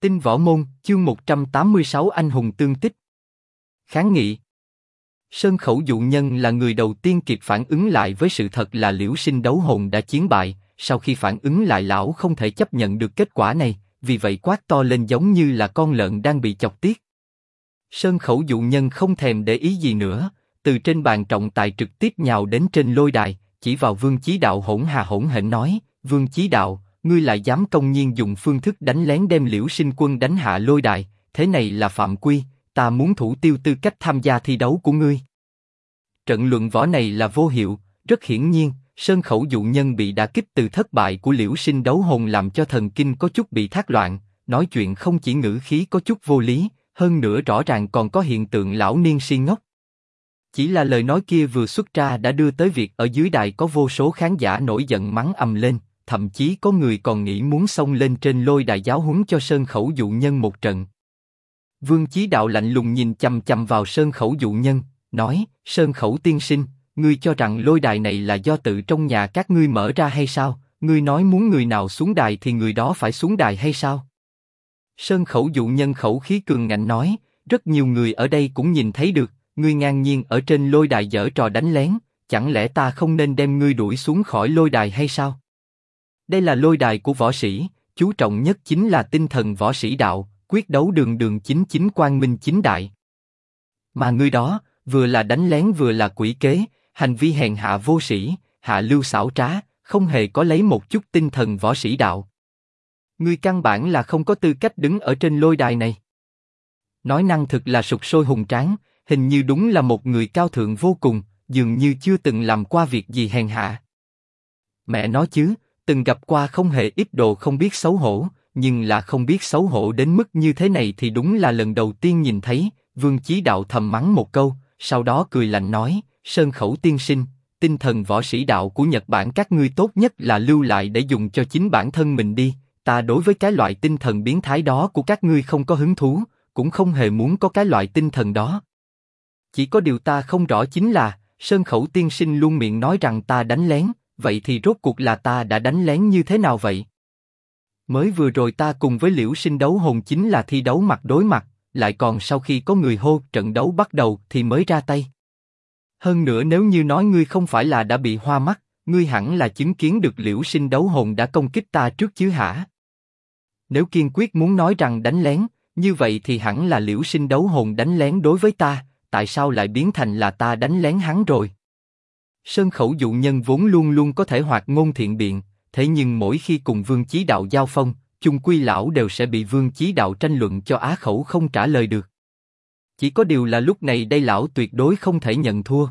Tinh Võ Môn, chương 186 anh hùng tương tích. Kháng nghị. Sơn Khẩu Dụ Nhân là người đầu tiên kịp phản ứng lại với sự thật là Liễu Sinh đấu hồn đã chiến bại. Sau khi phản ứng lại, lão không thể chấp nhận được kết quả này, vì vậy quát to lên giống như là con lợn đang bị chọc tiết. Sơn Khẩu Dụ Nhân không thèm để ý gì nữa, từ trên bàn trọng tài trực tiếp nhào đến trên lôi đài, chỉ vào Vương Chí Đạo hỗn hển nói: Vương Chí Đạo, ngươi lại dám công nhiên dùng phương thức đánh lén đem Liễu Sinh quân đánh hạ lôi đài, thế này là phạm quy, ta muốn thủ tiêu tư cách tham gia thi đấu của ngươi. Trận luận võ này là vô hiệu, rất hiển nhiên, Sơn Khẩu Dụ Nhân bị đả kích từ thất bại của Liễu Sinh đấu hồn làm cho thần kinh có chút bị thác loạn, nói chuyện không chỉ ngữ khí có chút vô lý, hơn nữa rõ ràng còn có hiện tượng lão niên si ngốc. Chỉ là lời nói kia vừa xuất ra đã đưa tới việc ở dưới đài có vô số khán giả nổi giận mắng ầm lên, thậm chí có người còn nghĩ muốn xông lên trên lôi đài giáo huấn cho Sơn Khẩu Dụ Nhân một trận. Vương Chí Đạo lạnh lùng nhìn chằm chằm vào Sơn Khẩu Dụ Nhân, nói: Sơn Khẩu tiên sinh, ngươi cho rằng lôi đài này là do tự trong nhà các ngươi mở ra hay sao? Ngươi nói muốn người nào xuống đài thì người đó phải xuống đài hay sao? Sơn Khẩu Dụ Nhân khẩu khí cường ngạnh nói: rất nhiều người ở đây cũng nhìn thấy được, ngươi ngang nhiên ở trên lôi đài giở trò đánh lén, chẳng lẽ ta không nên đem ngươi đuổi xuống khỏi lôi đài hay sao? Đây là lôi đài của võ sĩ, chú trọng nhất chính là tinh thần võ sĩ đạo, quyết đấu đường đường chính chính quang minh chính đại. Mà ngươi đó, vừa là đánh lén vừa là quỷ kế, hành vi hèn hạ vô sĩ, hạ lưu xảo trá, không hề có lấy một chút tinh thần võ sĩ đạo. Ngươi căn bản là không có tư cách đứng ở trên lôi đài này. Nói năng thực là sục sôi hùng tráng, hình như đúng là một người cao thượng vô cùng, dường như chưa từng làm qua việc gì hèn hạ. Mẹ nói chứ, từng gặp qua không hề ít đồ không biết xấu hổ, nhưng là không biết xấu hổ đến mức như thế này thì đúng là lần đầu tiên nhìn thấy. Vương Chí Đạo thầm mắng một câu, sau đó cười lạnh nói: Sơn Khẩu tiên sinh, tinh thần võ sĩ đạo của Nhật Bản các ngươi tốt nhất là lưu lại để dùng cho chính bản thân mình đi. Ta đối với cái loại tinh thần biến thái đó của các ngươi không có hứng thú, cũng không hề muốn có cái loại tinh thần đó. Chỉ có điều ta không rõ chính là, Sơn Khẩu tiên sinh luôn miệng nói rằng ta đánh lén, vậy thì rốt cuộc là ta đã đánh lén như thế nào vậy? Mới vừa rồi ta cùng với Liễu Sinh đấu hồn chính là thi đấu mặt đối mặt, lại còn sau khi có người hô trận đấu bắt đầu thì mới ra tay. Hơn nữa nếu như nói ngươi không phải là đã bị hoa mắt, ngươi hẳn là chứng kiến được Liễu Sinh đấu hồn đã công kích ta trước chứ hả? Nếu kiên quyết muốn nói rằng đánh lén, như vậy thì hẳn là Liễu Sinh đấu hồn đánh lén đối với ta, tại sao lại biến thành là ta đánh lén hắn rồi? Sơn Khẩu Dụ Nhân vốn luôn luôn có thể hoạt ngôn thiện biện, thế nhưng mỗi khi cùng Vương Chí Đạo giao phong, chung quy lão đều sẽ bị Vương Chí Đạo tranh luận cho á khẩu không trả lời được. Chỉ có điều là lúc này đây lão tuyệt đối không thể nhận thua.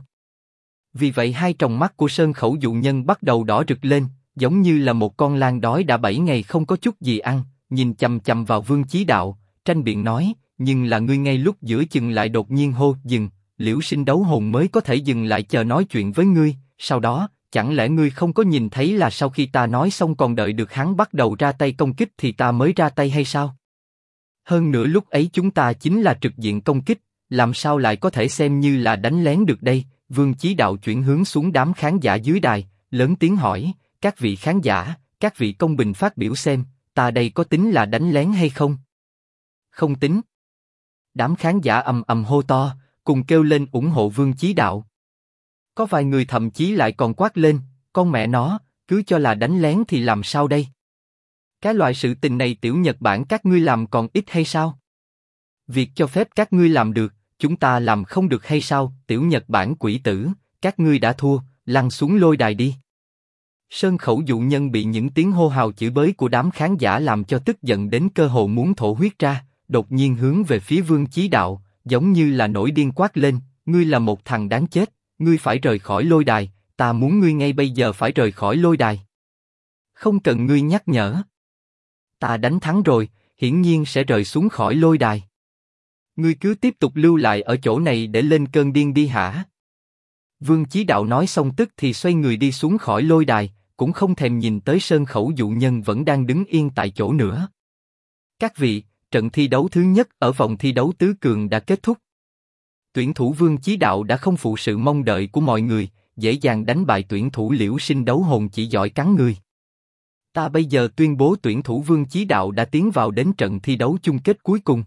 Vì vậy hai tròng mắt của Sơn Khẩu Dụ Nhân bắt đầu đỏ rực lên, giống như là một con lang đói đã 7 ngày không có chút gì ăn, nhìn chằm chằm vào Vương Chí Đạo, tranh biện nói: nhưng là ngươi ngay lúc giữa chừng lại đột nhiên hô dừng, Liễu Sinh đấu hồn mới có thể dừng lại chờ nói chuyện với ngươi, sau đó, chẳng lẽ ngươi không có nhìn thấy là sau khi ta nói xong còn đợi được hắn bắt đầu ra tay công kích thì ta mới ra tay hay sao? Hơn nữa lúc ấy chúng ta chính là trực diện công kích, làm sao lại có thể xem như là đánh lén được đây? Vương Chí Đạo chuyển hướng xuống đám khán giả dưới đài, lớn tiếng hỏi: các vị khán giả, các vị công bình phát biểu xem, ta đây có tính là đánh lén hay không? Không tính. Đám khán giả ầm ầm hô to, cùng kêu lên ủng hộ Vương Chí Đạo. Có vài người thậm chí lại còn quát lên: con mẹ nó, cứ cho là đánh lén thì làm sao đây? Cái loại sự tình này tiểu Nhật Bản các ngươi làm còn ít hay sao? Việc cho phép các ngươi làm được, chúng ta làm không được hay sao? Tiểu Nhật Bản quỷ tử, các ngươi đã thua, lăn xuống lôi đài đi. Sơn Khẩu Dụ Nhân bị những tiếng hô hào chửi bới của đám khán giả làm cho tức giận đến cơ hồ muốn thổ huyết ra, đột nhiên hướng về phía Vương Chí Đạo, giống như là nổi điên quát lên: ngươi là một thằng đáng chết, ngươi phải rời khỏi lôi đài, ta muốn ngươi ngay bây giờ phải rời khỏi lôi đài. Không cần ngươi nhắc nhở. Ta đánh thắng rồi, hiển nhiên sẽ rời xuống khỏi lôi đài. Ngươi cứ tiếp tục lưu lại ở chỗ này để lên cơn điên đi hả? Vương Chí Đạo nói xong tức thì xoay người đi xuống khỏi lôi đài, cũng không thèm nhìn tới Sơn Khẩu Dụ Nhân vẫn đang đứng yên tại chỗ nữa. Các vị, trận thi đấu thứ nhất ở vòng thi đấu tứ cường đã kết thúc. Tuyển thủ Vương Chí Đạo đã không phụ sự mong đợi của mọi người, dễ dàng đánh bại tuyển thủ Liễu Sinh đấu hồn chỉ giỏi cắn người. Ta bây giờ tuyên bố tuyển thủ Vương Chí Đạo đã tiến vào đến trận thi đấu chung kết cuối cùng.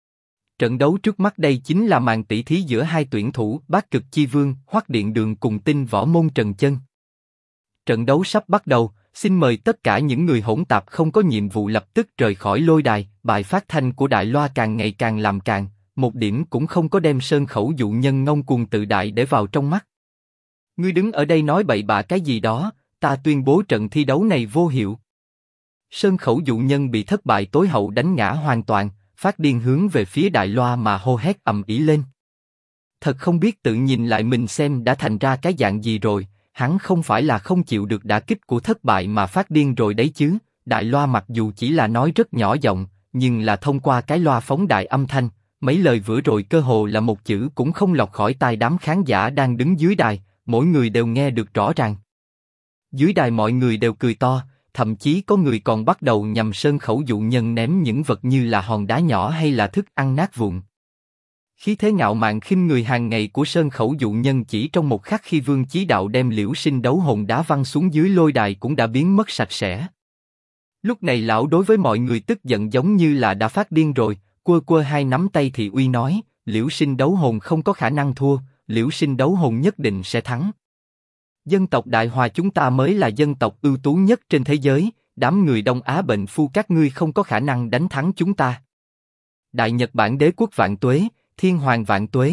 Trận đấu trước mắt đây chính là màn tỷ thí giữa hai tuyển thủ Bát Cực Chi Vương, Hoắc Điện Đường cùng Tinh Võ Môn Trần Chân. Trận đấu sắp bắt đầu, xin mời tất cả những người hỗn tạp không có nhiệm vụ lập tức rời khỏi lôi đài. Bài phát thanh của đại loa càng ngày càng làm càng, một điểm cũng không có đem Sơn Khẩu dụ nhân ngông cuồng tự đại để vào trong mắt. Ngươi đứng ở đây nói bậy bạ cái gì đó, ta tuyên bố trận thi đấu này vô hiệu. Sơn Khẩu dụ nhân bị thất bại tối hậu đánh ngã hoàn toàn, phát điên hướng về phía đại loa mà hô hét ầm ĩ lên. Thật không biết tự nhìn lại mình xem đã thành ra cái dạng gì rồi, hắn không phải là không chịu được đả kích của thất bại mà phát điên rồi đấy chứ. Đại loa mặc dù chỉ là nói rất nhỏ giọng, nhưng là thông qua cái loa phóng đại âm thanh, mấy lời vừa rồi cơ hồ là một chữ cũng không lọt khỏi tai đám khán giả đang đứng dưới đài, mỗi người đều nghe được rõ ràng. Dưới đài mọi người đều cười to, thậm chí có người còn bắt đầu nhằm Sơn Khẩu dụ nhân ném những vật như là hòn đá nhỏ hay là thức ăn nát vụn. Khí thế ngạo mạn khinh người hàng ngày của Sơn Khẩu dụ nhân chỉ trong một khắc khi Vương Chí Đạo đem Liễu Sinh đấu hồn đá văng xuống dưới lôi đài cũng đã biến mất sạch sẽ. Lúc này lão đối với mọi người tức giận giống như là đã phát điên rồi, quơ hai nắm tay thì uy nói, Liễu Sinh đấu hồn không có khả năng thua, Liễu Sinh đấu hồn nhất định sẽ thắng. Dân tộc Đại Hòa chúng ta mới là dân tộc ưu tú nhất trên thế giới, đám người Đông Á bệnh phu các ngươi không có khả năng đánh thắng chúng ta. Đại Nhật Bản đế quốc vạn tuế, thiên hoàng vạn tuế.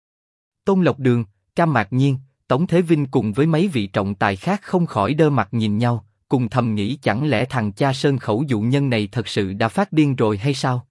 Tôn Lộc Đường, Cam Mạc Nhiên, Tống Thế Vinh cùng với mấy vị trọng tài khác không khỏi đơ mặt nhìn nhau, cùng thầm nghĩ chẳng lẽ thằng cha Sơn Khẩu dụ nhân này thật sự đã phát điên rồi hay sao?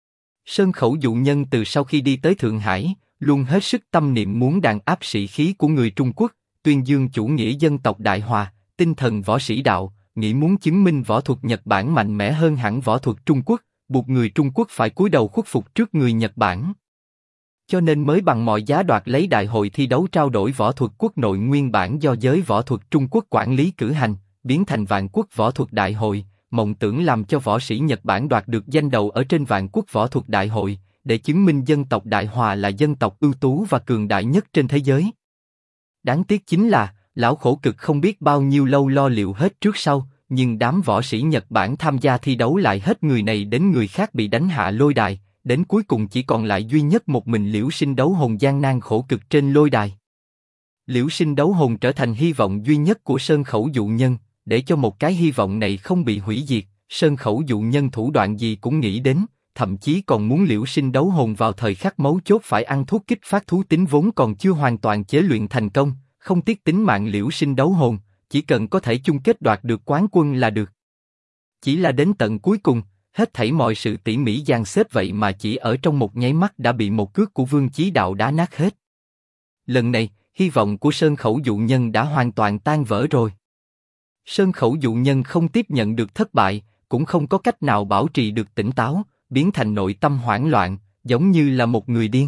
Sơn Khẩu dụ nhân từ sau khi đi tới Thượng Hải, luôn hết sức tâm niệm muốn đàn áp sĩ khí của người Trung Quốc, tuyên dương chủ nghĩa dân tộc Đại Hòa, tinh thần võ sĩ đạo, nghĩ muốn chứng minh võ thuật Nhật Bản mạnh mẽ hơn hẳn võ thuật Trung Quốc, buộc người Trung Quốc phải cúi đầu khuất phục trước người Nhật Bản. Cho nên mới bằng mọi giá đoạt lấy đại hội thi đấu trao đổi võ thuật quốc nội nguyên bản do giới võ thuật Trung Quốc quản lý cử hành, biến thành vạn quốc võ thuật đại hội, mộng tưởng làm cho võ sĩ Nhật Bản đoạt được danh đầu ở trên vạn quốc võ thuật đại hội, để chứng minh dân tộc Đại Hòa là dân tộc ưu tú và cường đại nhất trên thế giới. Đáng tiếc chính là, lão khổ cực không biết bao nhiêu lâu lo liệu hết trước sau, nhưng đám võ sĩ Nhật Bản tham gia thi đấu lại hết người này đến người khác bị đánh hạ lôi đài, đến cuối cùng chỉ còn lại duy nhất một mình Liễu Sinh đấu hồn gian nan khổ cực trên lôi đài. Liễu Sinh đấu hồn trở thành hy vọng duy nhất của Sơn Khẩu dụ nhân, để cho một cái hy vọng này không bị hủy diệt, Sơn Khẩu dụ nhân thủ đoạn gì cũng nghĩ đến, thậm chí còn muốn Liễu Sinh đấu hồn vào thời khắc mấu chốt phải ăn thuốc kích phát thú tính vốn còn chưa hoàn toàn chế luyện thành công, không tiếc tính mạng Liễu Sinh đấu hồn, chỉ cần có thể chung kết đoạt được quán quân là được. Chỉ là đến tận cuối cùng, hết thảy mọi sự tỉ mỉ dàn xếp vậy mà chỉ ở trong một nháy mắt đã bị một cước của Vương Chí Đạo đá nát hết. Lần này, hy vọng của Sơn Khẩu dụ nhân đã hoàn toàn tan vỡ rồi. Sơn Khẩu dụ nhân không tiếp nhận được thất bại, cũng không có cách nào bảo trì được tỉnh táo, biến thành nội tâm hoảng loạn, giống như là một người điên.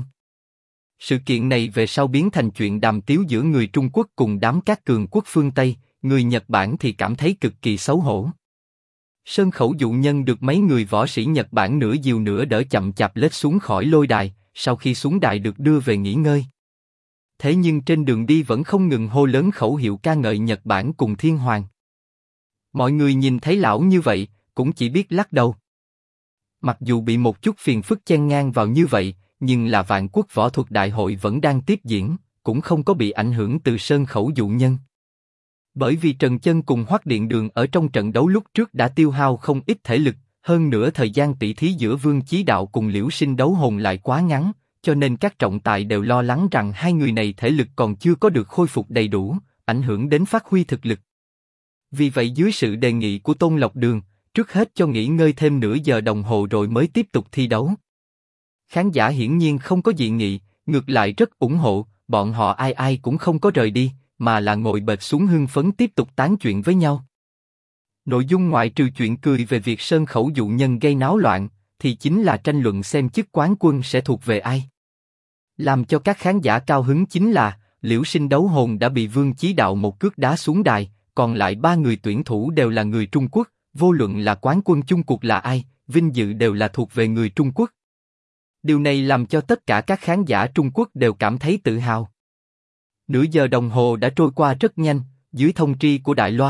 Sự kiện này về sau biến thành chuyện đàm tiếu giữa người Trung Quốc cùng đám các cường quốc phương Tây, người Nhật Bản thì cảm thấy cực kỳ xấu hổ. Sơn Khẩu dụ nhân được mấy người võ sĩ Nhật Bản nửa dìu nửa đỡ chậm chạp lết xuống khỏi lôi đài, sau khi xuống đài được đưa về nghỉ ngơi. Thế nhưng trên đường đi vẫn không ngừng hô lớn khẩu hiệu ca ngợi Nhật Bản cùng Thiên Hoàng. Mọi người nhìn thấy lão như vậy, cũng chỉ biết lắc đầu. Mặc dù bị một chút phiền phức chen ngang vào như vậy, nhưng là vạn quốc võ thuật đại hội vẫn đang tiếp diễn, cũng không có bị ảnh hưởng từ Sơn Khẩu dụ nhân. Bởi vì Trần Chân cùng Hoắc Điện Đường ở trong trận đấu lúc trước đã tiêu hao không ít thể lực, hơn nữa thời gian tỷ thí giữa Vương Chí Đạo cùng Liễu Sinh đấu hồn lại quá ngắn, cho nên các trọng tài đều lo lắng rằng hai người này thể lực còn chưa có được khôi phục đầy đủ, ảnh hưởng đến phát huy thực lực. Vì vậy dưới sự đề nghị của Tôn Lộc Đường, trước hết cho nghỉ ngơi thêm nửa giờ đồng hồ rồi mới tiếp tục thi đấu. Khán giả hiển nhiên không có dị nghị, ngược lại rất ủng hộ, bọn họ ai ai cũng không có rời đi, mà là ngồi bệt xuống hưng phấn tiếp tục tán chuyện với nhau. Nội dung ngoại trừ chuyện cười về việc Sơn Khẩu dụ nhân gây náo loạn, thì chính là tranh luận xem chức quán quân sẽ thuộc về ai. Làm cho các khán giả cao hứng chính là, Liễu Sinh đấu hồn đã bị Vương Chí Đạo một cước đá xuống đài, còn lại ba người tuyển thủ đều là người Trung Quốc, vô luận là quán quân chung cuộc là ai, vinh dự đều là thuộc về người Trung Quốc. Điều này làm cho tất cả các khán giả Trung Quốc đều cảm thấy tự hào. Nửa giờ đồng hồ đã trôi qua rất nhanh, dưới thông tri của đại loa,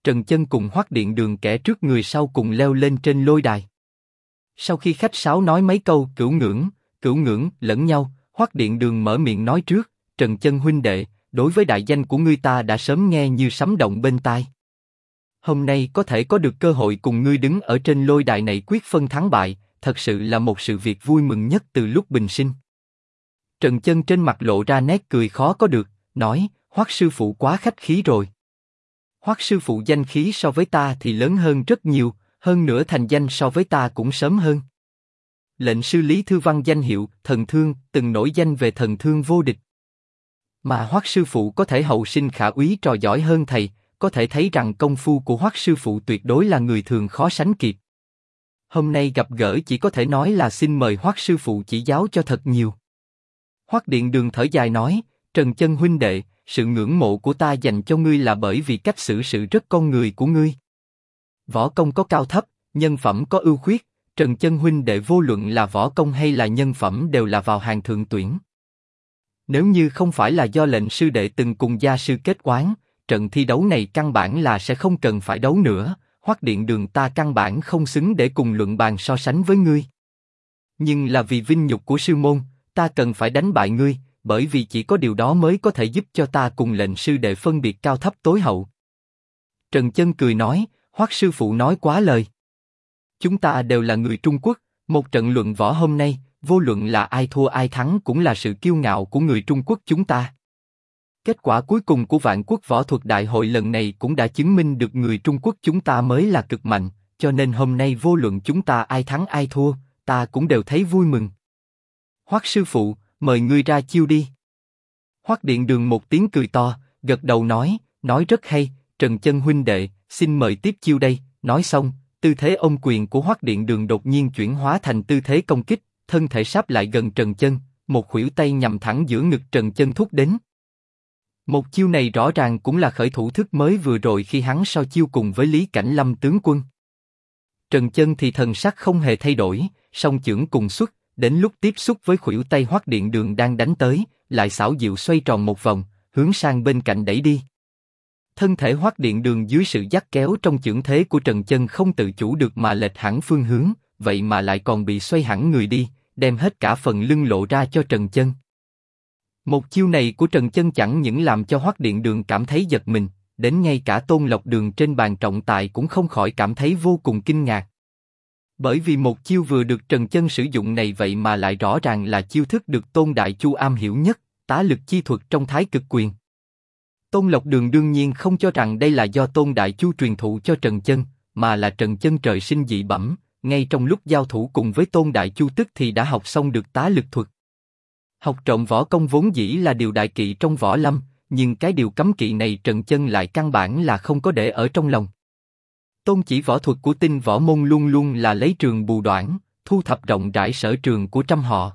Trần Chân cùng Hoắc Điện Đường kẻ trước người sau cùng leo lên trên lôi đài. Sau khi khách sáo nói mấy câu cửu ngưỡng lẫn nhau, Hoắc Điện Đường mở miệng nói trước, Trần Chân huynh đệ, đối với đại danh của ngươi ta đã sớm nghe như sấm động bên tai. Hôm nay có thể có được cơ hội cùng ngươi đứng ở trên lôi đài này quyết phân thắng bại, thật sự là một sự việc vui mừng nhất từ lúc bình sinh. Trần Chân trên mặt lộ ra nét cười khó có được, nói, Hoắc sư phụ quá khách khí rồi. Hoắc sư phụ danh khí so với ta thì lớn hơn rất nhiều, hơn nữa thành danh so với ta cũng sớm hơn. Lệnh sư Lý Thư Văn danh hiệu thần thương từng nổi danh về thần thương vô địch. Mà Hoắc sư phụ có thể hậu sinh khả úy trò giỏi hơn thầy, có thể thấy rằng công phu của Hoắc sư phụ tuyệt đối là người thường khó sánh kịp. Hôm nay gặp gỡ chỉ có thể nói là xin mời Hoắc sư phụ chỉ giáo cho thật nhiều. Hoắc Điện Đường thở dài nói, Trần Chân huynh đệ, sự ngưỡng mộ của ta dành cho ngươi là bởi vì cách xử sự rất con người của ngươi. Võ công có cao thấp, nhân phẩm có ưu khuyết, Trần Chân huynh đệ vô luận là võ công hay là nhân phẩm đều là vào hàng thượng tuyển. Nếu như không phải là do lệnh sư đệ từng cùng gia sư kết oán, trận thi đấu này căn bản là sẽ không cần phải đấu nữa. Hoắc Điện Đường ta căn bản không xứng để cùng luận bàn so sánh với ngươi. Nhưng là vì vinh nhục của sư môn, ta cần phải đánh bại ngươi, bởi vì chỉ có điều đó mới có thể giúp cho ta cùng lệnh sư đệ phân biệt cao thấp tối hậu. Trần Chân cười nói, Hoắc sư phụ nói quá lời. Chúng ta đều là người Trung Quốc, một trận luận võ hôm nay, vô luận là ai thua ai thắng cũng là sự kiêu ngạo của người Trung Quốc chúng ta. Kết quả cuối cùng của Vạn Quốc Võ Thuật Đại Hội lần này cũng đã chứng minh được người Trung Quốc chúng ta mới là cực mạnh, cho nên hôm nay vô luận chúng ta ai thắng ai thua, ta cũng đều thấy vui mừng. Hoắc sư phụ, mời ngươi ra chiêu đi. Hoắc Điện Đường một tiếng cười to, gật đầu nói rất hay, Trần Chân huynh đệ, xin mời tiếp chiêu đây. Nói xong, tư thế ôm quyền của Hoắc Điện Đường đột nhiên chuyển hóa thành tư thế công kích, thân thể sáp lại gần Trần Chân, một khuỷu tay nhằm thẳng giữa ngực Trần Chân thúc đến. Một chiêu này rõ ràng cũng là khởi thủ thức mới vừa rồi khi hắn so chiêu cùng với Lý Cảnh Lâm tướng quân. Trần Chân thì thần sắc không hề thay đổi, song chưởng cùng xuất, đến lúc tiếp xúc với khuỷu tay Hoắc Điện Đường đang đánh tới, lại xảo diệu xoay tròn một vòng, hướng sang bên cạnh đẩy đi. Thân thể Hoắc Điện Đường dưới sự dắt kéo trong chưởng thế của Trần Chân không tự chủ được mà lệch hẳn phương hướng, vậy mà lại còn bị xoay hẳn người đi, đem hết cả phần lưng lộ ra cho Trần Chân. Một chiêu này của Trần Chân chẳng những làm cho Hoắc Điện Đường cảm thấy giật mình, đến ngay cả Tôn Lộc Đường trên bàn trọng tài cũng không khỏi cảm thấy vô cùng kinh ngạc. Bởi vì một chiêu vừa được Trần Chân sử dụng này vậy mà lại rõ ràng là chiêu thức được Tôn Đại Chu am hiểu nhất, tá lực chi thuật trong Thái Cực Quyền. Tôn Lộc Đường đương nhiên không cho rằng đây là do Tôn Đại Chu truyền thụ cho Trần Chân, mà là Trần Chân trời sinh dị bẩm, ngay trong lúc giao thủ cùng với Tôn Đại Chu tức thì đã học xong được tá lực thuật. Học trộm võ công vốn dĩ là điều đại kỵ trong võ lâm, nhưng cái điều cấm kỵ này Trần Chân lại căn bản là không có để ở trong lòng. Tôn chỉ võ thuật của Tinh Võ Môn luôn luôn là lấy trường bù đoản, thu thập rộng rãi sở trường của trăm họ.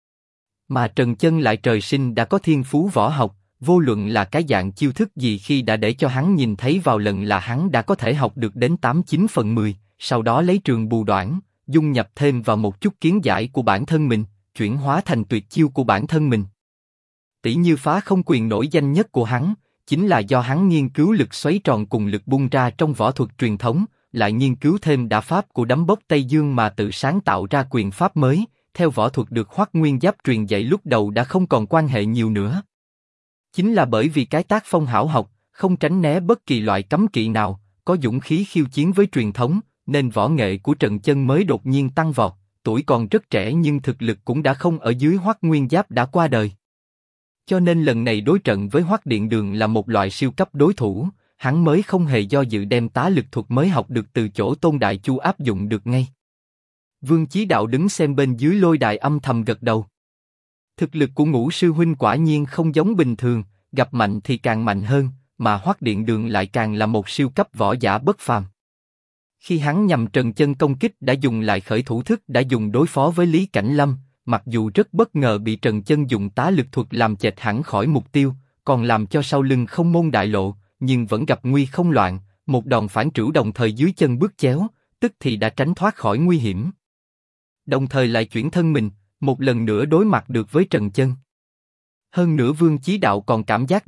Mà Trần Chân lại trời sinh đã có thiên phú võ học, vô luận là cái dạng chiêu thức gì khi đã để cho hắn nhìn thấy vào lần là hắn đã có thể học được đến 8-9 phần 10, sau đó lấy trường bù đoản, dung nhập thêm vào một chút kiến giải của bản thân mình, chuyển hóa thành tuyệt chiêu của bản thân mình. Tỷ như phá không quyền nổi danh nhất của hắn, chính là do hắn nghiên cứu lực xoáy tròn cùng lực bung ra trong võ thuật truyền thống, lại nghiên cứu thêm đả pháp của đấm bốc Tây Dương mà tự sáng tạo ra quyền pháp mới, theo võ thuật được Hoắc Nguyên Giáp truyền dạy lúc đầu đã không còn quan hệ nhiều nữa. Chính là bởi vì cái tác phong hảo học, không tránh né bất kỳ loại cấm kỵ nào, có dũng khí khiêu chiến với truyền thống, nên võ nghệ của Trần Chân mới đột nhiên tăng vọt, tuổi còn rất trẻ nhưng thực lực cũng đã không ở dưới Hoắc Nguyên Giáp đã qua đời. Cho nên lần này đối trận với Hoắc Điện Đường là một loại siêu cấp đối thủ, hắn mới không hề do dự đem tá lực thuật mới học được từ chỗ Tôn Đại Chu áp dụng được ngay. Vương Chí Đạo đứng xem bên dưới lôi đài âm thầm gật đầu. Thực lực của Ngũ sư huynh quả nhiên không giống bình thường, gặp mạnh thì càng mạnh hơn, mà Hoắc Điện Đường lại càng là một siêu cấp võ giả bất phàm. Khi hắn nhằm Trần Chân công kích đã dùng lại khởi thủ thức đã dùng đối phó với Lý Cảnh Lâm, mặc dù rất bất ngờ bị Trần Chân dùng tá lực thuật làm chệch hẳn khỏi mục tiêu, còn làm cho sau lưng không môn đại lộ, nhưng vẫn gặp nguy không loạn, một đòn phản trữ đồng thời dưới chân bước chéo, tức thì đã tránh thoát khỏi nguy hiểm. Đồng thời lại chuyển thân mình, một lần nữa đối mặt được với Trần Chân. Hơn nữa Vương Chí Đạo còn cảm giác được,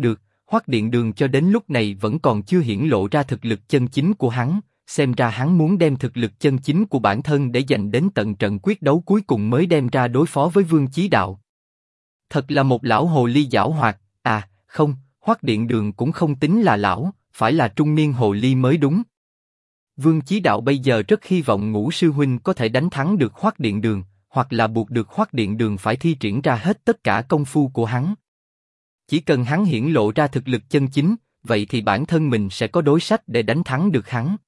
Hoắc Điện Đường cho đến lúc này vẫn còn chưa hiển lộ ra thực lực chân chính của hắn, xem ra hắn muốn đem thực lực chân chính của bản thân để dành đến tận trận quyết đấu cuối cùng mới đem ra đối phó với Vương Chí Đạo. Thật là một lão hồ ly giảo hoạt, à, không, Hoắc Điện Đường cũng không tính là lão, phải là trung niên hồ ly mới đúng. Vương Chí Đạo bây giờ rất hy vọng Ngũ sư huynh có thể đánh thắng được Hoắc Điện Đường, hoặc là buộc được Hoắc Điện Đường phải thi triển ra hết tất cả công phu của hắn. Chỉ cần hắn hiển lộ ra thực lực chân chính, vậy thì bản thân mình sẽ có đối sách để đánh thắng được hắn.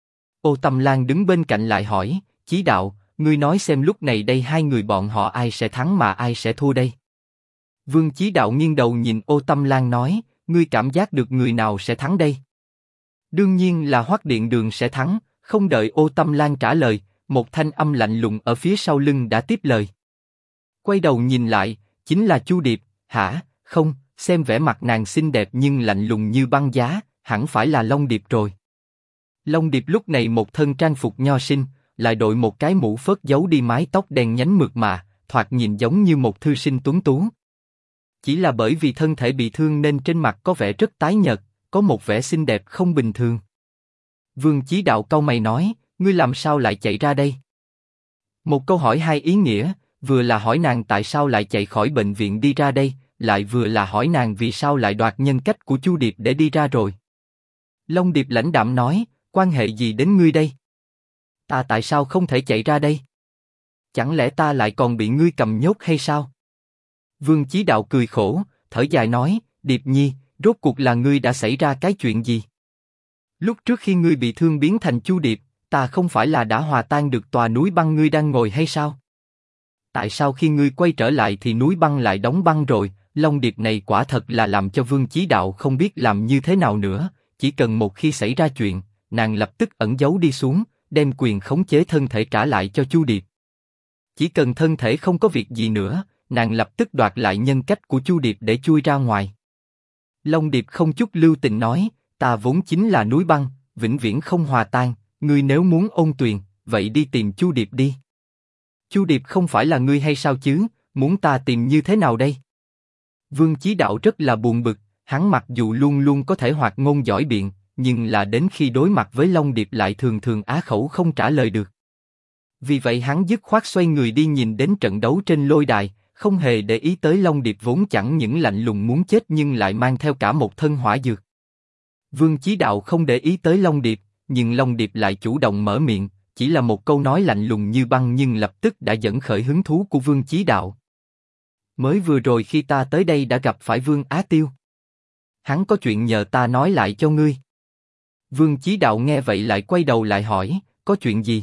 Ô Tâm Lan đứng bên cạnh lại hỏi, Chí Đạo, ngươi nói xem lúc này đây hai người bọn họ ai sẽ thắng mà ai sẽ thua đây? Vương Chí Đạo nghiêng đầu nhìn Ô Tâm Lan nói, ngươi cảm giác được người nào sẽ thắng đây? Đương nhiên là Hoắc Điện Đường sẽ thắng. Không đợi Ô Tâm Lan trả lời, một thanh âm lạnh lùng ở phía sau lưng đã tiếp lời. Quay đầu nhìn lại, chính là Chu Điệp. Hả? Không, xem vẻ mặt nàng xinh đẹp nhưng lạnh lùng như băng giá, hẳn phải là Long Điệp rồi. Long Điệp lúc này một thân trang phục nho sinh, lại đội một cái mũ phớt giấu đi mái tóc đen nhánh mượt mà, thoạt nhìn giống như một thư sinh tuấn tú. Chỉ là bởi vì thân thể bị thương nên trên mặt có vẻ rất tái nhợt, có một vẻ xinh đẹp không bình thường. Vương Chí Đạo cau mày nói, ngươi làm sao lại chạy ra đây? Một câu hỏi hai ý nghĩa, vừa là hỏi nàng tại sao lại chạy khỏi bệnh viện đi ra đây, lại vừa là hỏi nàng vì sao lại đoạt nhân cách của Chu Điệp để đi ra rồi. Long Điệp lãnh đạm nói, quan hệ gì đến ngươi đây? Ta tại sao không thể chạy ra đây? Chẳng lẽ ta lại còn bị ngươi cầm nhốt hay sao? Vương Chí Đạo cười khổ, thở dài nói, Điệp Nhi, rốt cuộc là ngươi đã xảy ra cái chuyện gì? Lúc trước khi ngươi bị thương biến thành Chu Điệp, ta không phải là đã hòa tan được tòa núi băng ngươi đang ngồi hay sao? Tại sao khi ngươi quay trở lại thì núi băng lại đóng băng rồi? Long Điệp này quả thật là làm cho Vương Chí Đạo không biết làm như thế nào nữa. Chỉ cần một khi xảy ra chuyện, nàng lập tức ẩn giấu đi xuống, đem quyền khống chế thân thể trả lại cho Chu Điệp. Chỉ cần thân thể không có việc gì nữa, nàng lập tức đoạt lại nhân cách của Chu Điệp để chui ra ngoài. Long Điệp không chút lưu tình nói, ta vốn chính là núi băng, vĩnh viễn không hòa tan. Ngươi nếu muốn ôn tuyền, vậy đi tìm Chu Điệp đi. Chu Điệp không phải là ngươi hay sao chứ? Muốn ta tìm như thế nào đây? Vương Chí Đạo rất là buồn bực, hắn mặc dù luôn luôn có thể hoạt ngôn giỏi biện, nhưng là đến khi đối mặt với Long Điệp lại thường thường á khẩu không trả lời được. Vì vậy hắn dứt khoát xoay người đi nhìn đến trận đấu trên lôi đài, không hề để ý tới Long Điệp vốn chẳng những lạnh lùng muốn chết nhưng lại mang theo cả một thân hỏa dược. Vương Chí Đạo không để ý tới Long Điệp, nhưng Long Điệp lại chủ động mở miệng, chỉ là một câu nói lạnh lùng như băng nhưng lập tức đã dẫn khởi hứng thú của Vương Chí Đạo. Mới vừa rồi khi ta tới đây đã gặp phải Vương Á Tiêu. Hắn có chuyện nhờ ta nói lại cho ngươi. Vương Chí Đạo nghe vậy lại quay đầu lại hỏi, có chuyện gì?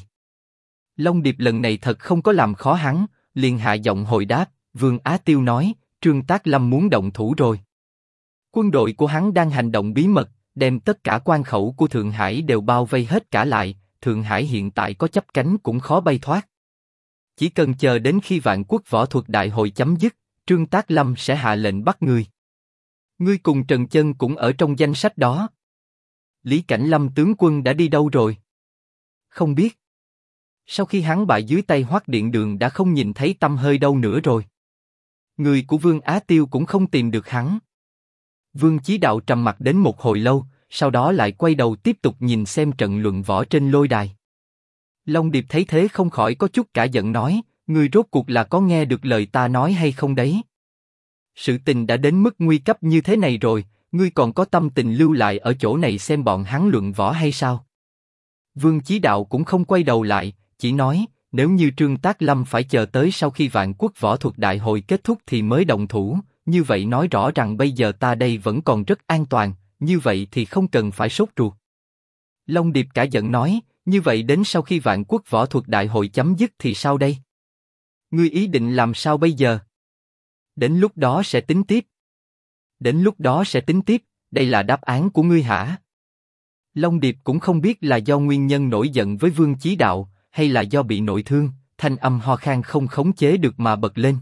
Long Điệp lần này thật không có làm khó hắn, liền hạ giọng hồi đáp, Vương Á Tiêu nói, Trương Tác Lâm muốn động thủ rồi. Quân đội của hắn đang hành động bí mật, đem tất cả quan khẩu của Thượng Hải đều bao vây hết cả lại, Thượng Hải hiện tại có chắp cánh cũng khó bay thoát. Chỉ cần chờ đến khi Vạn Quốc Võ Thuật Đại hội chấm dứt, Trương Tác Lâm sẽ hạ lệnh bắt ngươi. Ngươi cùng Trần Chân cũng ở trong danh sách đó. Lý Cảnh Lâm tướng quân đã đi đâu rồi? Không biết. Sau khi hắn bại dưới tay Hoắc Điện Đường đã không nhìn thấy tăm hơi đâu nữa rồi. Người của Vương Á Tiêu cũng không tìm được hắn. Vương Chí Đạo trầm mặc đến một hồi lâu, sau đó lại quay đầu tiếp tục nhìn xem trận luận võ trên lôi đài. Long Điệp thấy thế không khỏi có chút cả giận nói, ngươi rốt cuộc là có nghe được lời ta nói hay không đấy? Sự tình đã đến mức nguy cấp như thế này rồi, ngươi còn có tâm tình lưu lại ở chỗ này xem bọn hắn luận võ hay sao? Vương Chí Đạo cũng không quay đầu lại, chỉ nói, nếu như Trương Tác Lâm phải chờ tới sau khi Vạn Quốc Võ Thuật Đại hội kết thúc thì mới động thủ, như vậy nói rõ rằng bây giờ ta đây vẫn còn rất an toàn, như vậy thì không cần phải sốt ruột. Long Điệp cả giận nói, như vậy đến sau khi Vạn Quốc Võ Thuật Đại hội chấm dứt thì sao đây? Ngươi ý định làm sao bây giờ? Đến lúc đó sẽ tính tiếp. Đến lúc đó sẽ tính tiếp, đây là đáp án của ngươi hả? Long Điệp cũng không biết là do nguyên nhân nổi giận với Vương Chí Đạo, hay là do bị nội thương, thanh âm ho khan không khống chế được mà bật lên.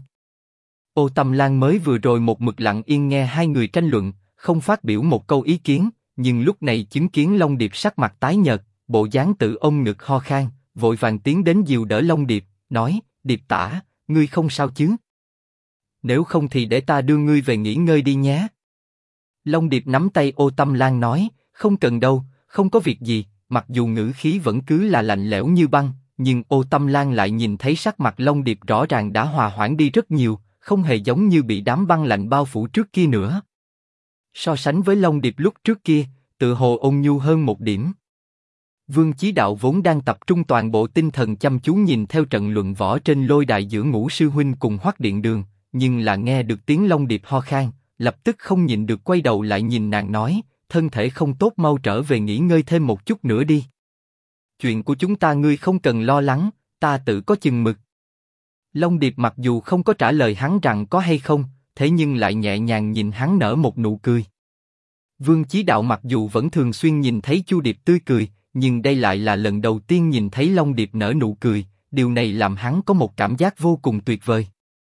Ô Tâm Lan mới vừa rồi một mực lặng yên nghe hai người tranh luận, không phát biểu một câu ý kiến, nhưng lúc này chứng kiến Long Điệp sắc mặt tái nhợt, bộ dáng tự ôm ngực ho khan, vội vàng tiến đến dìu đỡ Long Điệp, nói, Điệp tả, ngươi không sao chứ? Nếu không thì để ta đưa ngươi về nghỉ ngơi đi nhé. Long Điệp nắm tay Ô Tâm Lan nói, không cần đâu, không có việc gì. Mặc dù ngữ khí vẫn cứ là lạnh lẽo như băng, nhưng Ô Tâm Lan lại nhìn thấy sắc mặt Long Điệp rõ ràng đã hòa hoãn đi rất nhiều, không hề giống như bị đám băng lạnh bao phủ trước kia nữa. So sánh với Long Điệp lúc trước kia, tự hồ ôn nhu hơn một điểm. Vương Chí Đạo vốn đang tập trung toàn bộ tinh thần chăm chú nhìn theo trận luận võ trên lôi đài giữa Ngũ sư huynh cùng Hoắc Điện Đường, nhưng là nghe được tiếng Long Điệp ho khan, lập tức không nhịn được quay đầu lại nhìn nàng nói, thân thể không tốt mau trở về nghỉ ngơi thêm một chút nữa đi. Chuyện của chúng ta ngươi không cần lo lắng, ta tự có chừng mực. Long Điệp mặc dù không có trả lời hắn rằng có hay không, thế nhưng lại nhẹ nhàng nhìn hắn nở một nụ cười. Vương Chí Đạo mặc dù vẫn thường xuyên nhìn thấy Chu Điệp tươi cười, nhưng đây lại là lần đầu tiên nhìn thấy Long Điệp nở nụ cười, điều này làm hắn có một cảm giác vô cùng tuyệt vời.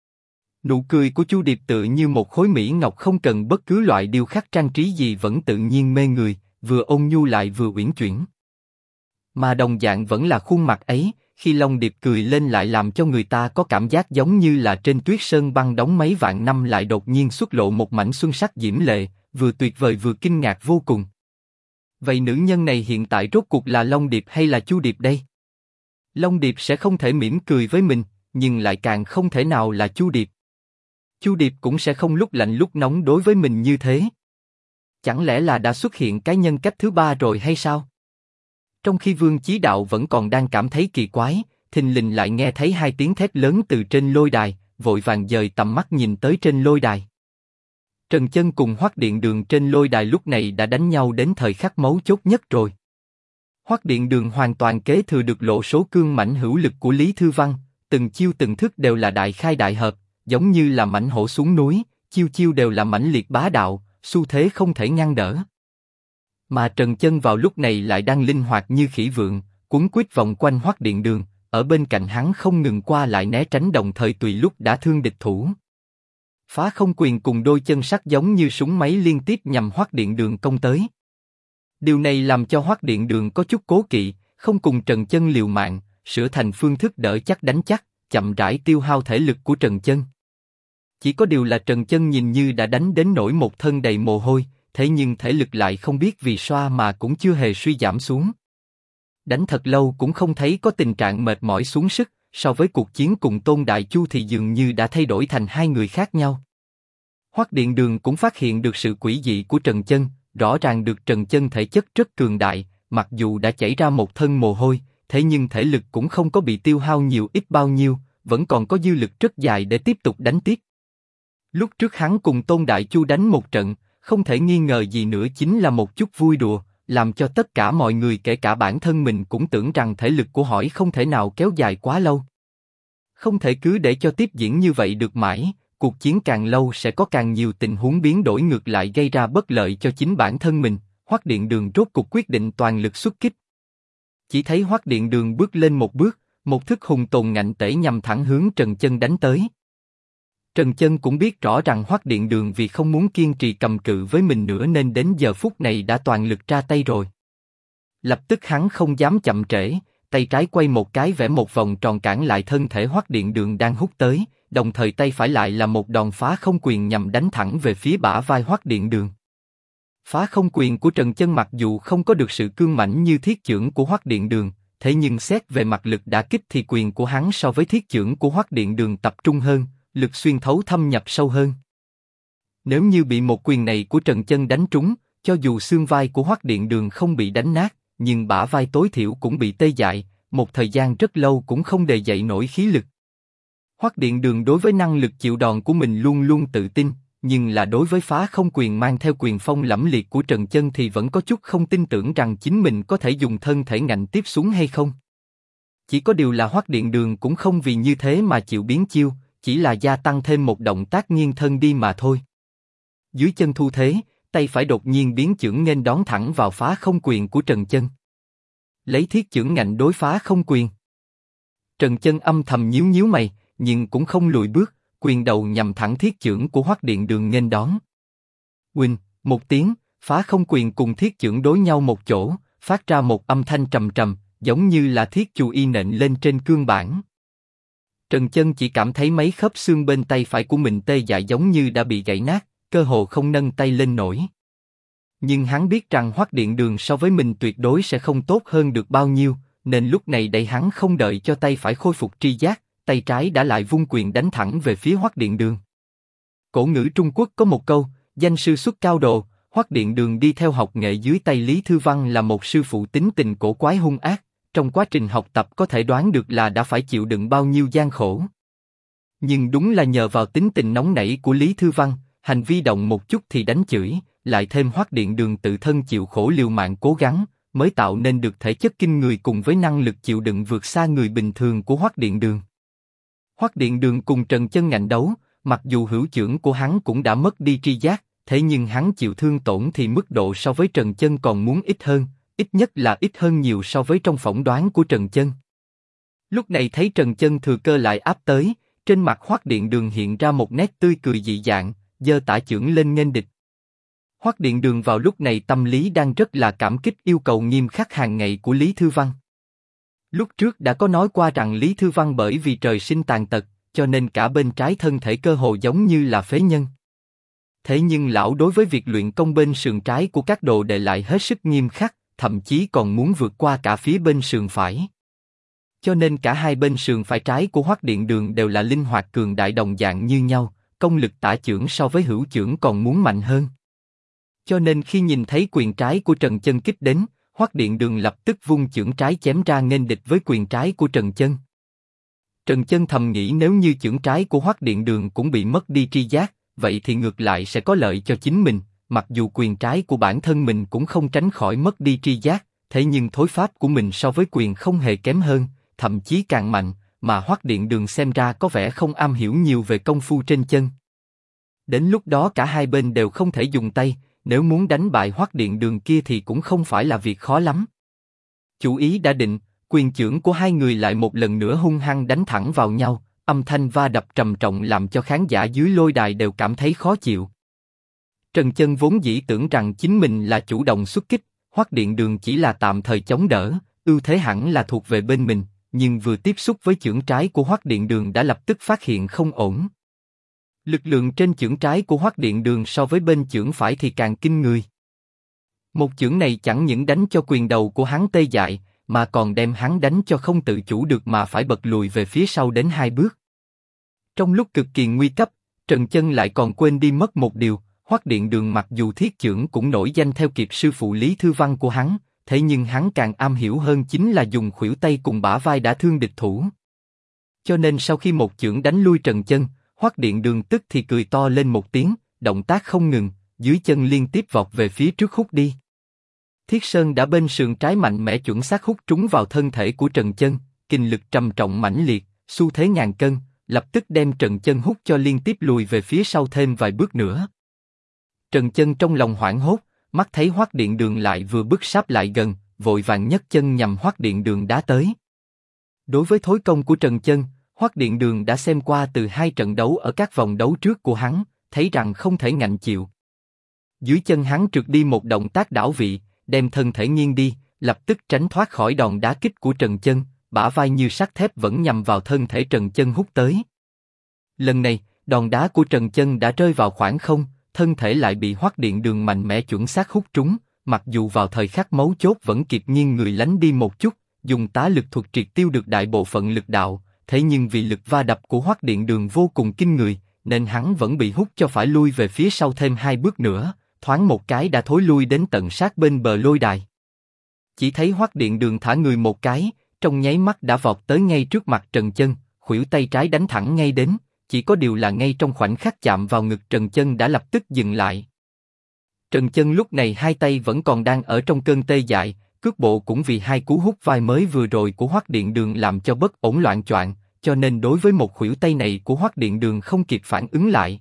Nụ cười của Chu Điệp tựa như một khối mỹ ngọc không cần bất cứ loại điêu khắc trang trí gì vẫn tự nhiên mê người, vừa ôn nhu lại vừa uyển chuyển. Mà đồng dạng vẫn là khuôn mặt ấy, khi Long Điệp cười lên lại làm cho người ta có cảm giác giống như là trên tuyết sơn băng đóng mấy vạn năm lại đột nhiên xuất lộ một mảnh xuân sắc diễm lệ, vừa tuyệt vời vừa kinh ngạc vô cùng. Vậy nữ nhân này hiện tại rốt cuộc là Long Điệp hay là Chu Điệp đây? Long Điệp sẽ không thể mỉm cười với mình, nhưng lại càng không thể nào là Chu Điệp. Chu Điệp cũng sẽ không lúc lạnh lúc nóng đối với mình như thế. Chẳng lẽ là đã xuất hiện cái nhân cách thứ ba rồi hay sao? Trong khi Vương Chí Đạo vẫn còn đang cảm thấy kỳ quái, thình lình lại nghe thấy hai tiếng thét lớn từ trên lôi đài, vội vàng dời tầm mắt nhìn tới trên lôi đài. Trần Chân cùng Hoắc Điện Đường trên lôi đài lúc này đã đánh nhau đến thời khắc mấu chốt nhất rồi. Hoắc Điện Đường hoàn toàn kế thừa được lộ số cương mãnh hữu lực của Lý Thư Văn, từng chiêu từng thức đều là đại khai đại hợp, giống như là mãnh hổ xuống núi, chiêu chiêu đều là mãnh liệt bá đạo, xu thế không thể ngăn đỡ. Mà Trần Chân vào lúc này lại đang linh hoạt như khỉ vượng, cuốn quýt vòng quanh Hoắc Điện Đường, ở bên cạnh hắn không ngừng qua lại né tránh đồng thời tùy lúc đã thương địch thủ. Phá không quyền cùng đôi chân sắt giống như súng máy liên tiếp nhằm Hoắc Điện Đường công tới. Điều này làm cho Hoắc Điện Đường có chút cố kỵ, không cùng Trần Chân liều mạng, sửa thành phương thức đỡ chắc đánh chắc, chậm rãi tiêu hao thể lực của Trần Chân. Chỉ có điều là Trần Chân nhìn như đã đánh đến nỗi một thân đầy mồ hôi, thế nhưng thể lực lại không biết vì sao mà cũng chưa hề suy giảm xuống. Đánh thật lâu cũng không thấy có tình trạng mệt mỏi xuống sức, so với cuộc chiến cùng Tôn Đại Chu thì dường như đã thay đổi thành hai người khác nhau. Hoắc Điện Đường cũng phát hiện được sự quỷ dị của Trần Chân, rõ ràng được Trần Chân thể chất rất cường đại, mặc dù đã chảy ra một thân mồ hôi, thế nhưng thể lực cũng không có bị tiêu hao nhiều ít bao nhiêu, vẫn còn có dư lực rất dài để tiếp tục đánh tiếp. Lúc trước hắn cùng Tôn Đại Chu đánh một trận, không thể nghi ngờ gì nữa chính là một chút vui đùa, làm cho tất cả mọi người kể cả bản thân mình cũng tưởng rằng thể lực của hỏi không thể nào kéo dài quá lâu. Không thể cứ để cho tiếp diễn như vậy được mãi, cuộc chiến càng lâu sẽ có càng nhiều tình huống biến đổi ngược lại gây ra bất lợi cho chính bản thân mình. Hoắc Điện Đường rốt cuộc quyết định toàn lực xuất kích. Chỉ thấy Hoắc Điện Đường bước lên một bước, một thức hùng tồn ngạnh tể nhằm thẳng hướng Trần Chân đánh tới. Trần Chân cũng biết rõ rằng Hoắc Điện Đường vì không muốn kiên trì cầm cự với mình nữa nên đến giờ phút này đã toàn lực ra tay rồi. Lập tức hắn không dám chậm trễ, tay trái quay một cái vẽ một vòng tròn cản lại thân thể Hoắc Điện Đường đang hút tới, đồng thời tay phải lại là một đòn phá không quyền nhằm đánh thẳng về phía bả vai Hoắc Điện Đường. Phá không quyền của Trần Chân mặc dù không có được sự cương mãnh như thiết chưởng của Hoắc Điện Đường, thế nhưng xét về mặt lực đả kích thì quyền của hắn so với thiết chưởng của Hoắc Điện Đường tập trung hơn, lực xuyên thấu thâm nhập sâu hơn. Nếu như bị một quyền này của Trần Chân đánh trúng, cho dù xương vai của Hoắc Điện Đường không bị đánh nát, nhưng bả vai tối thiểu cũng bị tê dại, một thời gian rất lâu cũng không đề dậy nổi khí lực. Hoắc Điện Đường đối với năng lực chịu đòn của mình luôn luôn tự tin, nhưng là đối với phá không quyền mang theo quyền phong lẫm liệt của Trần Chân thì vẫn có chút không tin tưởng rằng chính mình có thể dùng thân thể ngạnh tiếp xuống hay không. Chỉ có điều là Hoắc Điện Đường cũng không vì như thế mà chịu biến chiêu, chỉ là gia tăng thêm một động tác nghiêng thân đi mà thôi. Dưới chân thu thế, tay phải đột nhiên biến chưởng nghênh đón thẳng vào phá không quyền của Trần Chân. Lấy thiết chưởng ngạnh đối phá không quyền. Trần Chân âm thầm nhíu nhíu mày, nhưng cũng không lùi bước, quyền đầu nhằm thẳng thiết chưởng của Hoắc Điện Đường nghênh đón. Uỳnh, một tiếng, phá không quyền cùng thiết chưởng đối nhau một chỗ, phát ra một âm thanh trầm trầm, giống như là thiết chù y nện lên trên cương bản. Trần Chân chỉ cảm thấy mấy khớp xương bên tay phải của mình tê dại giống như đã bị gãy nát, cơ hồ không nâng tay lên nổi. Nhưng hắn biết rằng Hoắc Điện Đường so với mình tuyệt đối sẽ không tốt hơn được bao nhiêu, nên lúc này đây hắn không đợi cho tay phải khôi phục tri giác, tay trái đã lại vung quyền đánh thẳng về phía Hoắc Điện Đường. Cổ ngữ Trung Quốc có một câu, danh sư xuất cao đồ, Hoắc Điện Đường đi theo học nghệ dưới tay Lý Thư Văn là một sư phụ tính tình cổ quái hung ác, trong quá trình học tập có thể đoán được là đã phải chịu đựng bao nhiêu gian khổ. Nhưng đúng là nhờ vào tính tình nóng nảy của Lý Thư Văn, hành vi động một chút thì đánh chửi, lại thêm Hoắc Điện Đường tự thân chịu khổ liều mạng cố gắng, mới tạo nên được thể chất kinh người cùng với năng lực chịu đựng vượt xa người bình thường của Hoắc Điện Đường. Hoắc Điện Đường cùng Trần Chân ngạnh đấu, mặc dù hữu chưởng của hắn cũng đã mất đi tri giác, thế nhưng hắn chịu thương tổn thì mức độ so với Trần Chân còn muốn ít hơn, ít nhất là ít hơn nhiều so với trong phỏng đoán của Trần Chân. Lúc này thấy Trần Chân thừa cơ lại áp tới, trên mặt Hoắc Điện Đường hiện ra một nét tươi cười dị dạng, giơ tả chưởng lên nghênh địch. Hoắc Điện Đường vào lúc này tâm lý đang rất là cảm kích yêu cầu nghiêm khắc hàng ngày của Lý Thư Văn. Lúc trước đã có nói qua rằng Lý Thư Văn bởi vì trời sinh tàn tật, cho nên cả bên trái thân thể cơ hồ giống như là phế nhân. Thế nhưng lão đối với việc luyện công bên sườn trái của các đồ đệ lại hết sức nghiêm khắc, thậm chí còn muốn vượt qua cả phía bên sườn phải. Cho nên cả hai bên sườn phải trái của Hoắc Điện Đường đều là linh hoạt cường đại đồng dạng như nhau, công lực tả chưởng so với hữu chưởng còn muốn mạnh hơn. Cho nên khi nhìn thấy quyền trái của Trần Chân kích đến, Hoắc Điện Đường lập tức vung chưởng trái chém ra nghênh địch với quyền trái của Trần Chân. Trần Chân thầm nghĩ nếu như chưởng trái của Hoắc Điện Đường cũng bị mất đi tri giác, vậy thì ngược lại sẽ có lợi cho chính mình, mặc dù quyền trái của bản thân mình cũng không tránh khỏi mất đi tri giác, thế nhưng thối pháp của mình so với quyền không hề kém hơn, thậm chí càng mạnh, mà Hoắc Điện Đường xem ra có vẻ không am hiểu nhiều về công phu trên chân. Đến lúc đó cả hai bên đều không thể dùng tay, nếu muốn đánh bại Hoắc Điện Đường kia thì cũng không phải là việc khó lắm. Chủ ý đã định, quyền chưởng của hai người lại một lần nữa hung hăng đánh thẳng vào nhau, âm thanh va đập trầm trọng làm cho khán giả dưới lôi đài đều cảm thấy khó chịu. Trần Chân vốn dĩ tưởng rằng chính mình là chủ động xuất kích, Hoắc Điện Đường chỉ là tạm thời chống đỡ, ưu thế hẳn là thuộc về bên mình, nhưng vừa tiếp xúc với chưởng trái của Hoắc Điện Đường đã lập tức phát hiện không ổn. Lực lượng trên chưởng trái của Hoắc Điện Đường so với bên chưởng phải thì càng kinh người. Một chưởng này chẳng những đánh cho quyền đầu của hắn tê dại, mà còn đem hắn đánh cho không tự chủ được mà phải bật lùi về phía sau đến 2 bước. Trong lúc cực kỳ nguy cấp, Trần Chân lại còn quên đi mất một điều, Hoắc Điện Đường mặc dù thiết chưởng cũng nổi danh theo kịp sư phụ Lý Thư Văn của hắn, thế nhưng hắn càng am hiểu hơn chính là dùng khuỷu tay cùng bả vai đã thương địch thủ. Cho nên sau khi một chưởng đánh lui Trần Chân, Hoắc Điện Đường tức thì cười to lên một tiếng, động tác không ngừng, dưới chân liên tiếp vọt về phía trước hút đi. Thiết Sơn đã bên sườn trái mạnh mẽ chuẩn xác hút trúng vào thân thể của Trần Chân, kinh lực trầm trọng mãnh liệt, xu thế ngàn cân, lập tức đem Trần Chân hút cho liên tiếp lùi về phía sau thêm vài bước nữa. Trần Chân trong lòng hoảng hốt, mắt thấy Hoắc Điện Đường lại vừa bước sáp lại gần, vội vàng nhấc chân nhằm Hoắc Điện Đường đá tới. Đối với thối công của Trần Chân, Hoắc Điện Đường đã xem qua từ 2 trận đấu ở các vòng đấu trước của hắn, thấy rằng không thể ngạnh chịu. Dưới chân hắn trượt đi một động tác đảo vị, đem thân thể nghiêng đi, lập tức tránh thoát khỏi đòn đá kích của Trần Chân, bả vai như sắt thép vẫn nhằm vào thân thể Trần Chân hút tới. Lần này, đòn đá của Trần Chân đã rơi vào khoảng không, thân thể lại bị Hoắc Điện Đường mạnh mẽ chuẩn xác hút trúng, mặc dù vào thời khắc mấu chốt vẫn kịp nghiêng người lánh đi một chút, dùng tá lực thuật triệt tiêu được đại bộ phận lực đạo, thế nhưng vì lực va đập của Hoắc Điện Đường vô cùng kinh người, nên hắn vẫn bị hút cho phải lui về phía sau thêm 2 bước nữa, thoáng một cái đã thối lui đến tận sát bên bờ lôi đài. Chỉ thấy Hoắc Điện Đường thả người một cái, trong nháy mắt đã vọt tới ngay trước mặt Trần Chân, khuỷu tay trái đánh thẳng ngay đến, chỉ có điều là ngay trong khoảnh khắc chạm vào ngực Trần Chân đã lập tức dừng lại. Trần Chân lúc này hai tay vẫn còn đang ở trong cơn tê dại, cước bộ cũng vì 2 cú hút vai mới vừa rồi của Hoắc Điện Đường làm cho bất ổn loạn choạng, cho nên đối với một khuỷu tay này của Hoắc Điện Đường không kịp phản ứng lại.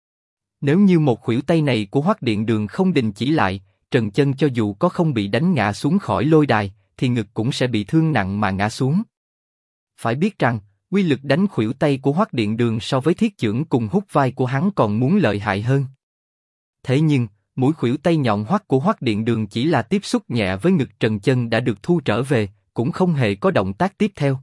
Nếu như một khuỷu tay này của Hoắc Điện Đường không đình chỉ lại, Trần Chân cho dù có không bị đánh ngã xuống khỏi lôi đài, thì ngực cũng sẽ bị thương nặng mà ngã xuống. Phải biết rằng, uy lực đánh khuỷu tay của Hoắc Điện Đường so với thiết chưởng cùng hút vai của hắn còn muốn lợi hại hơn. Thế nhưng, mũi khuỷu tay nhọn hoắt của Hoắc Điện Đường chỉ là tiếp xúc nhẹ với ngực Trần Chân đã được thu trở về, cũng không hề có động tác tiếp theo.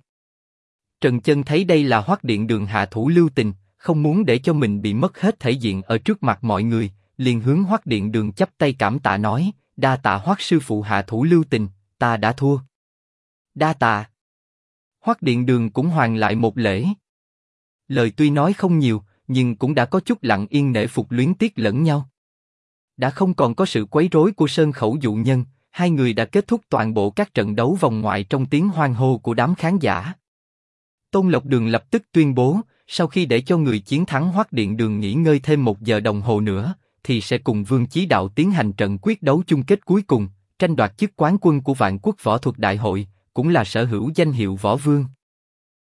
Trần Chân thấy đây là Hoắc Điện Đường hạ thủ lưu tình, không muốn để cho mình bị mất hết thể diện ở trước mặt mọi người, liền hướng Hoắc Điện Đường chắp tay cảm tạ nói, đa tạ Hoắc sư phụ hạ thủ lưu tình, ta đã thua. Đa tạ. Hoắc Điện Đường cũng hoàn lại một lễ. Lời tuy nói không nhiều, nhưng cũng đã có chút lặng yên nể phục luyến tiếc lẫn nhau. Đã không còn có sự quấy rối của Sơn Khẩu dụ nhân, hai người đã kết thúc toàn bộ các trận đấu vòng ngoại trong tiếng hoan hô của đám khán giả. Tôn Lộc Đường lập tức tuyên bố, sau khi để cho người chiến thắng Hoắc Điện Đường nghỉ ngơi thêm 1 giờ đồng hồ nữa, thì sẽ cùng Vương Chí Đạo tiến hành trận quyết đấu chung kết cuối cùng, tranh đoạt chức quán quân của Vạn Quốc Võ Thuật Đại Hội, cũng là sở hữu danh hiệu Võ Vương.